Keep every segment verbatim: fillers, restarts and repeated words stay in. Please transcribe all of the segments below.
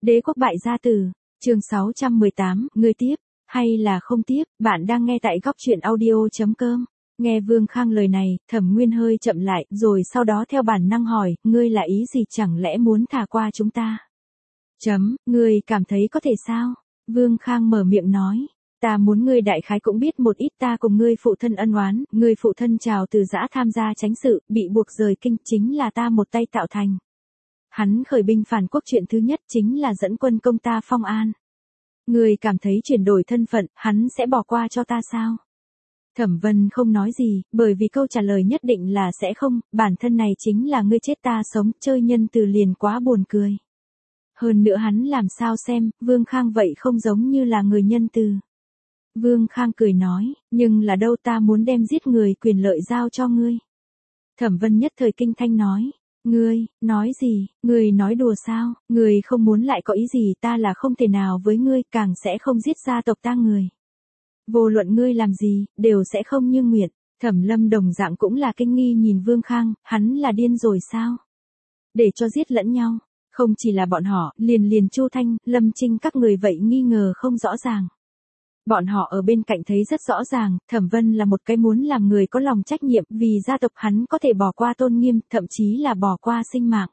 Đế quốc bại gia tử, chương sáu trăm mười tám, ngươi tiếp, hay là không tiếp, bạn đang nghe tại góc truyện audio.com. Nghe Vương Khang lời này, Thẩm Nguyên hơi chậm lại, rồi sau đó theo bản năng hỏi, ngươi là ý gì, chẳng lẽ muốn thả qua chúng ta? Chấm, ngươi cảm thấy có thể sao? Vương Khang mở miệng nói, ta muốn ngươi đại khái cũng biết một ít, ta cùng ngươi phụ thân ân oán, ngươi phụ thân Trào Từ Giã tham gia chánh sự, bị buộc rời kinh, chính là ta một tay tạo thành. Hắn khởi binh phản quốc chuyện thứ nhất chính là dẫn quân công ta Phong An. Ngươi cảm thấy chuyển đổi thân phận, hắn sẽ bỏ qua cho ta sao? Thẩm Vân không nói gì, bởi vì câu trả lời nhất định là sẽ không, bản thân này chính là ngươi chết ta sống, chơi nhân từ liền quá buồn cười. Hơn nữa hắn làm sao xem, Vương Khang vậy không giống như là người nhân từ. Vương Khang cười nói, nhưng là đâu, ta muốn đem giết người quyền lợi giao cho ngươi. Thẩm Vân nhất thời kinh thanh nói, ngươi, nói gì, ngươi nói đùa sao, ngươi không muốn lại có ý gì, ta là không thể nào với ngươi, càng sẽ không giết gia tộc ta người. Vô luận ngươi làm gì, đều sẽ không như nguyện. Thẩm Lâm đồng dạng cũng là kinh nghi nhìn Vương Khang, hắn là điên rồi sao? Để cho giết lẫn nhau, không chỉ là bọn họ, liền liền Chu Thanh, Lâm Trinh các người vậy nghi ngờ không rõ ràng. Bọn họ ở bên cạnh thấy rất rõ ràng, Thẩm Vân là một cái muốn làm người có lòng trách nhiệm, vì gia tộc hắn có thể bỏ qua tôn nghiêm, thậm chí là bỏ qua sinh mạng.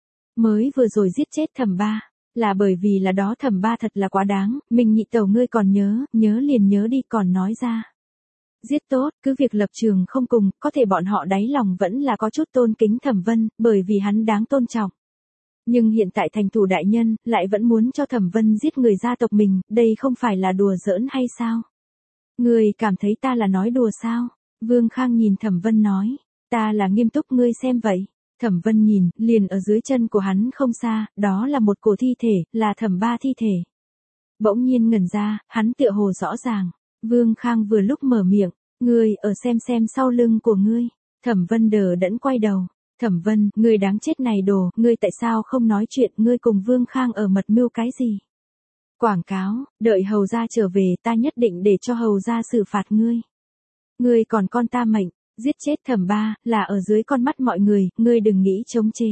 Mới vừa rồi giết chết Thẩm Ba, là bởi vì là đó Thẩm Ba thật là quá đáng, mình nhị tẩu ngươi còn nhớ, nhớ liền nhớ đi, còn nói ra. Giết tốt, cứ việc lập trường không cùng, có thể bọn họ đáy lòng vẫn là có chút tôn kính Thẩm Vân, bởi vì hắn đáng tôn trọng. Nhưng hiện tại thành thủ đại nhân, lại vẫn muốn cho Thẩm Vân giết người gia tộc mình, đây không phải là đùa giỡn hay sao? Ngươi cảm thấy ta là nói đùa sao? Vương Khang nhìn Thẩm Vân nói, ta là nghiêm túc, ngươi xem vậy. Thẩm Vân nhìn, liền ở dưới chân của hắn không xa, đó là một cổ thi thể, là Thẩm Ba thi thể. Bỗng nhiên ngẩn ra, hắn tựa hồ rõ ràng. Vương Khang vừa lúc mở miệng, ngươi ở xem xem sau lưng của ngươi. Thẩm Vân đờ đẫn quay đầu. Thẩm Vân, ngươi đáng chết này đồ, ngươi tại sao không nói chuyện, ngươi cùng Vương Khang ở mật mưu cái gì? Quảng cáo, đợi hầu gia trở về, ta nhất định để cho hầu gia xử phạt ngươi. Ngươi còn con ta mệnh, giết chết Thẩm Ba, là ở dưới con mắt mọi người, ngươi đừng nghĩ chống chế.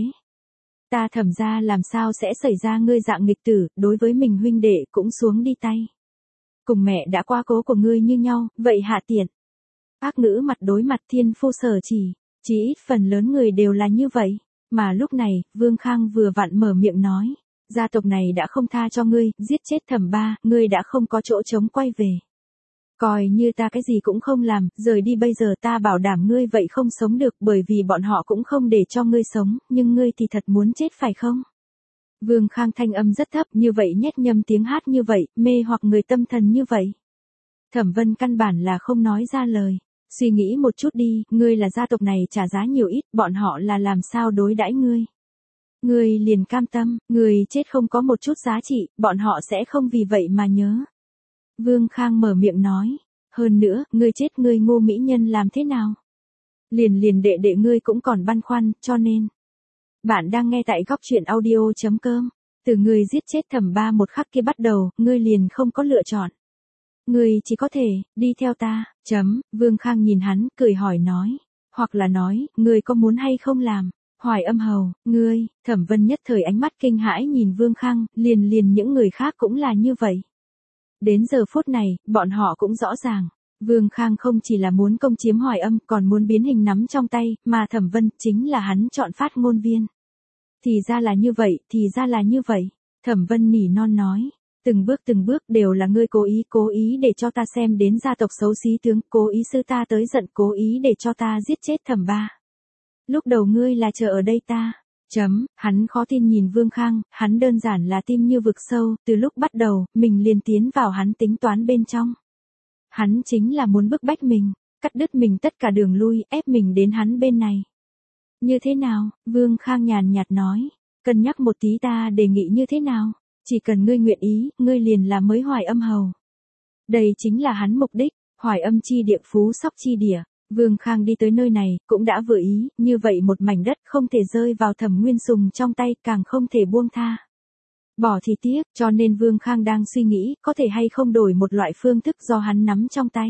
Ta Thẩm gia làm sao sẽ xảy ra ngươi dạng nghịch tử, đối với mình huynh đệ cũng xuống đi tay. Cùng mẹ đã qua cố của ngươi như nhau, vậy hạ tiện. Ác ngữ mặt đối mặt, thiên phu sở chỉ. Chỉ ít phần lớn người đều là như vậy, mà lúc này, Vương Khang vừa vặn mở miệng nói, gia tộc này đã không tha cho ngươi, giết chết Thẩm Ba, ngươi đã không có chỗ trống quay về. Coi như ta cái gì cũng không làm, rời đi bây giờ, ta bảo đảm ngươi vậy không sống được, bởi vì bọn họ cũng không để cho ngươi sống, nhưng ngươi thì thật muốn chết phải không? Vương Khang thanh âm rất thấp, như vậy nhét nhâm tiếng hát như vậy, mê hoặc người tâm thần như vậy. Thẩm Vân căn bản là không nói ra lời. Suy nghĩ một chút đi, ngươi là gia tộc này trả giá nhiều ít, bọn họ là làm sao đối đãi ngươi. Ngươi liền cam tâm, ngươi chết không có một chút giá trị, bọn họ sẽ không vì vậy mà nhớ. Vương Khang mở miệng nói, hơn nữa, ngươi chết ngươi Ngô mỹ nhân làm thế nào? Liền liền đệ đệ ngươi cũng còn băn khoăn, cho nên. Bạn đang nghe tại góc truyện audio.com, từ ngươi giết chết Thẩm Ba một khắc kia bắt đầu, ngươi liền không có lựa chọn. Ngươi chỉ có thể, đi theo ta, chấm, Vương Khang nhìn hắn, cười hỏi nói, hoặc là nói, ngươi có muốn hay không làm, Hoài Âm hầu, ngươi, Thẩm Vân nhất thời ánh mắt kinh hãi nhìn Vương Khang, liền liền những người khác cũng là như vậy. Đến giờ phút này, bọn họ cũng rõ ràng, Vương Khang không chỉ là muốn công chiếm Hoài Âm, còn muốn biến hình nắm trong tay, mà Thẩm Vân chính là hắn chọn phát ngôn viên. Thì ra là như vậy, thì ra là như vậy, Thẩm Vân nỉ non nói. Từng bước từng bước đều là ngươi cố ý, cố ý để cho ta xem đến gia tộc xấu xí tướng, cố ý sư ta tới giận, cố ý để cho ta giết chết Thẩm Ba. Lúc đầu ngươi là chờ ở đây ta. Chấm, hắn khó tin nhìn Vương Khang, hắn đơn giản là tim như vực sâu, từ lúc bắt đầu, mình liền tiến vào hắn tính toán bên trong. Hắn chính là muốn bức bách mình, cắt đứt mình tất cả đường lui, ép mình đến hắn bên này. Như thế nào? Vương Khang nhàn nhạt nói, cân nhắc một tí, ta đề nghị như thế nào? Chỉ cần ngươi nguyện ý, ngươi liền là mới Hoài Âm hầu. Đây chính là hắn mục đích, Hoài Âm chi địa, phú sóc chi địa. Vương Khang đi tới nơi này, cũng đã vừa ý, như vậy một mảnh đất không thể rơi vào Thẩm Nguyên Sùng trong tay, càng không thể buông tha. Bỏ thì tiếc, cho nên Vương Khang đang suy nghĩ, có thể hay không đổi một loại phương thức do hắn nắm trong tay.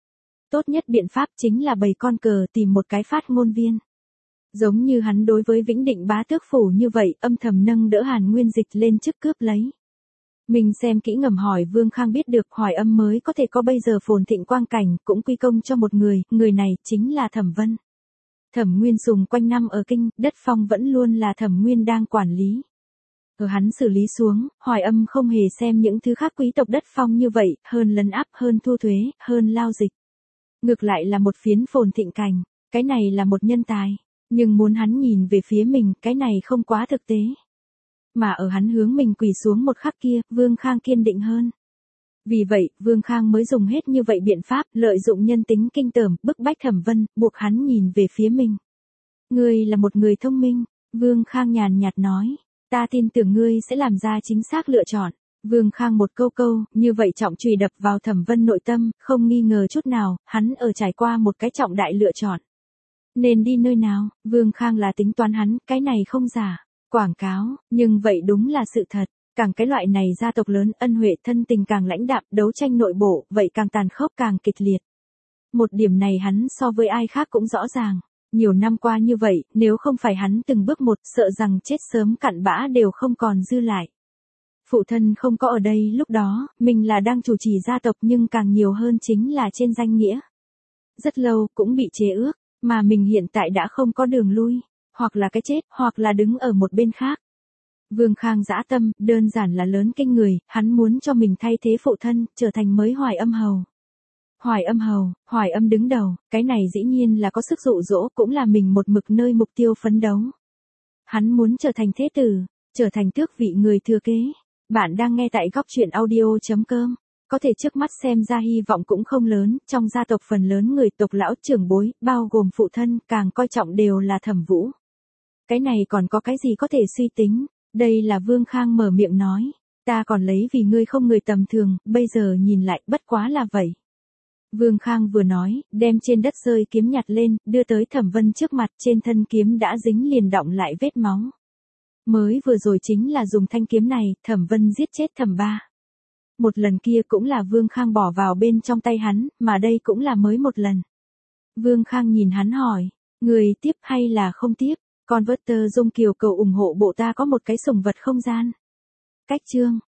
Tốt nhất biện pháp chính là bày con cờ, tìm một cái phát ngôn viên. Giống như hắn đối với Vĩnh Định bá tước phủ như vậy, âm thầm nâng đỡ Hàn Nguyên Dịch lên chức cướp lấy. Mình xem kỹ ngầm hỏi Vương Khang biết được Hoài Âm mới có thể có bây giờ phồn thịnh quang cảnh, cũng quy công cho một người, người này chính là Thẩm Vân. Thẩm Nguyên dùng quanh năm ở kinh, đất phong vẫn luôn là Thẩm Nguyên đang quản lý. Ở hắn xử lý xuống, Hoài Âm không hề xem những thứ khác quý tộc đất phong như vậy, hơn lấn áp, hơn thu thuế, hơn lao dịch. Ngược lại là một phiến phồn thịnh cảnh, cái này là một nhân tài, nhưng muốn hắn nhìn về phía mình, cái này không quá thực tế. Mà ở hắn hướng mình quỳ xuống một khắc kia, Vương Khang kiên định hơn. Vì vậy, Vương Khang mới dùng hết như vậy biện pháp, lợi dụng nhân tính kinh tởm, bức bách Thẩm Vân, buộc hắn nhìn về phía mình. Ngươi là một người thông minh, Vương Khang nhàn nhạt nói, ta tin tưởng ngươi sẽ làm ra chính xác lựa chọn. Vương Khang một câu câu, như vậy trọng chùy đập vào Thẩm Vân nội tâm, không nghi ngờ chút nào, hắn ở trải qua một cái trọng đại lựa chọn. Nên đi nơi nào, Vương Khang là tính toán hắn, cái này không giả, quảng cáo, nhưng vậy đúng là sự thật. Càng cái loại này gia tộc lớn, ân huệ thân tình càng lãnh đạm, đấu tranh nội bộ, vậy càng tàn khốc càng kịch liệt. Một điểm này hắn so với ai khác cũng rõ ràng. Nhiều năm qua như vậy, nếu không phải hắn từng bước một, sợ rằng chết sớm cặn bã đều không còn dư lại. Phụ thân không có ở đây lúc đó, mình là đang chủ trì gia tộc nhưng càng nhiều hơn chính là trên danh nghĩa. Rất lâu cũng bị chế ước, mà mình hiện tại đã không có đường lui, hoặc là cái chết, hoặc là đứng ở một bên khác. Vương Khang dã tâm, đơn giản là lớn kinh người, hắn muốn cho mình thay thế phụ thân, trở thành mới Hoài Âm hầu. Hoài Âm hầu, Hoài Âm đứng đầu, cái này dĩ nhiên là có sức dụ dỗ, cũng là mình một mực nơi mục tiêu phấn đấu. Hắn muốn trở thành thế tử, trở thành tước vị người thừa kế. Bạn đang nghe tại góc truyện audio chấm com. Có thể trước mắt xem ra hy vọng cũng không lớn, trong gia tộc phần lớn người tộc lão trưởng bối, bao gồm phụ thân, càng coi trọng đều là Thẩm Vũ. Cái này còn có cái gì có thể suy tính, đây là Vương Khang mở miệng nói, ta còn lấy vì ngươi không người tầm thường, bây giờ nhìn lại, bất quá là vậy. Vương Khang vừa nói, đem trên đất rơi kiếm nhặt lên, đưa tới Thẩm Vân trước mặt, trên thân kiếm đã dính liền đọng lại vết máu. Mới vừa rồi chính là dùng thanh kiếm này, Thẩm Vân giết chết Thẩm Ba. Một lần kia cũng là Vương Khang bỏ vào bên trong tay hắn, mà đây cũng là mới một lần. Vương Khang nhìn hắn hỏi, người tiếp hay là không tiếp? Converter Dung Kiều cầu ủng hộ bộ ta có một cái sủng vật không gian. Cách chương